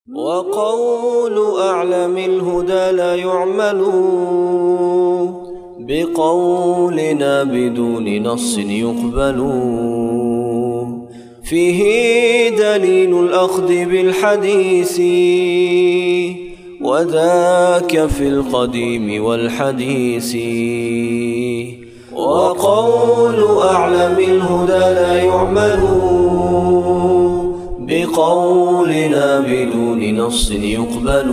وقول أعلم الهدى لا يعمل بقولنا بدون نص يقبل، فيه دليل الأخذ بالحديث وذاك في القديم والحديث. وقول أعلم الهدى لا يعمل بقولنا بدون نص يقبل،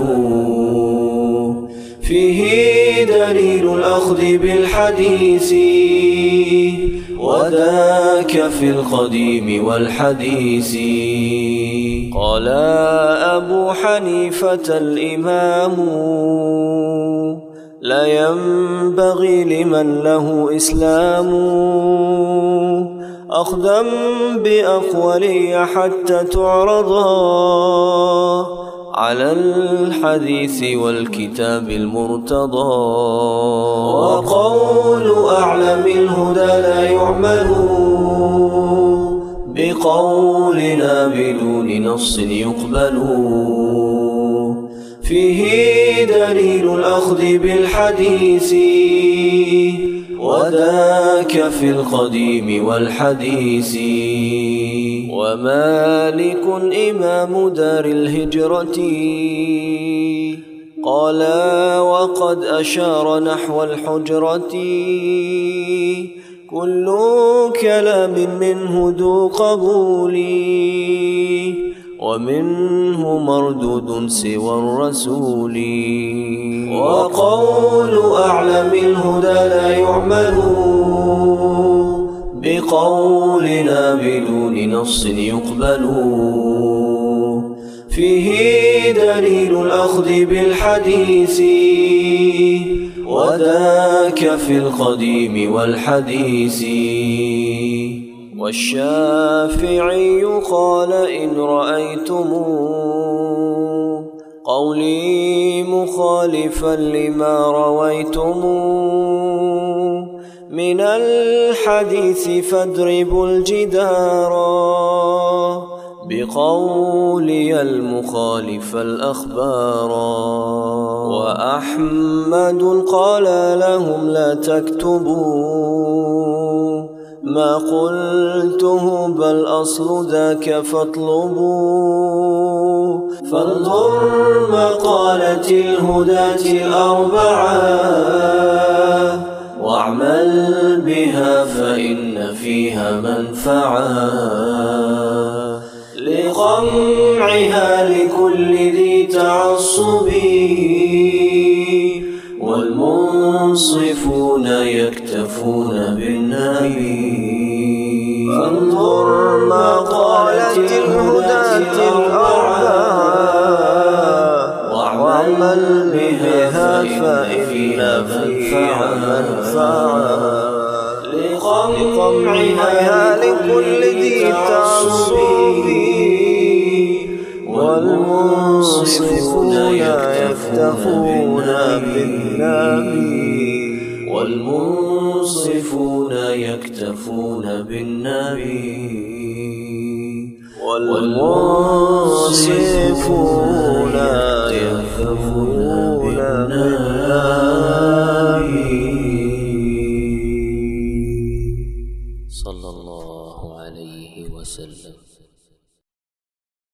فيه دليل الأخذ بالحديث وذاك في القديم والحديث. قال أبو حنيفة الإمام لا ينبغي لمن له إسلام أخذا بأقوالي حتى تعرضا على الحديث والكتاب المرتضى. وقول أعلم الهدى لا يعمل بقولنا بدون نص يقبل، فيه دليل الأخذ بالحديث وذاك في القديم والحديث. ومالك إمام دار الهجرة قال وقد أشار نحو الحجرة، كل كلام منه ذو قبول ومنه مردود سوى الرسول. وقول أعلم الهدى لا يعمل بقولنا بدون نص يقبل، فيه دليل الأخذ بالحديث وذاك في القديم والحديث. والشافعي قال إن رأيتم قولي مخالفا لما رويتم من الحديث فاضربوا الجدار بقولي المخالف الأخبار. وأحمد قال لهم لا تكتبوا ما قلته بل أصل ذاك فاطلبوا. فانظر مقالة الهداة الأربعة واعمل بها فإن فيها منفعة، لقمعها لكل ذي تعصب والمنصفون يكتفون بالنبي. فانظر مقالة الهداة الأربعة واعمل بها فإن فيها منفعة، لقمعها لكل ذي تعصب والمنصفون يكتفون بالنبي. والمنصفون يكتفون بالنبي. والمنصفون يكتفون بالنبي.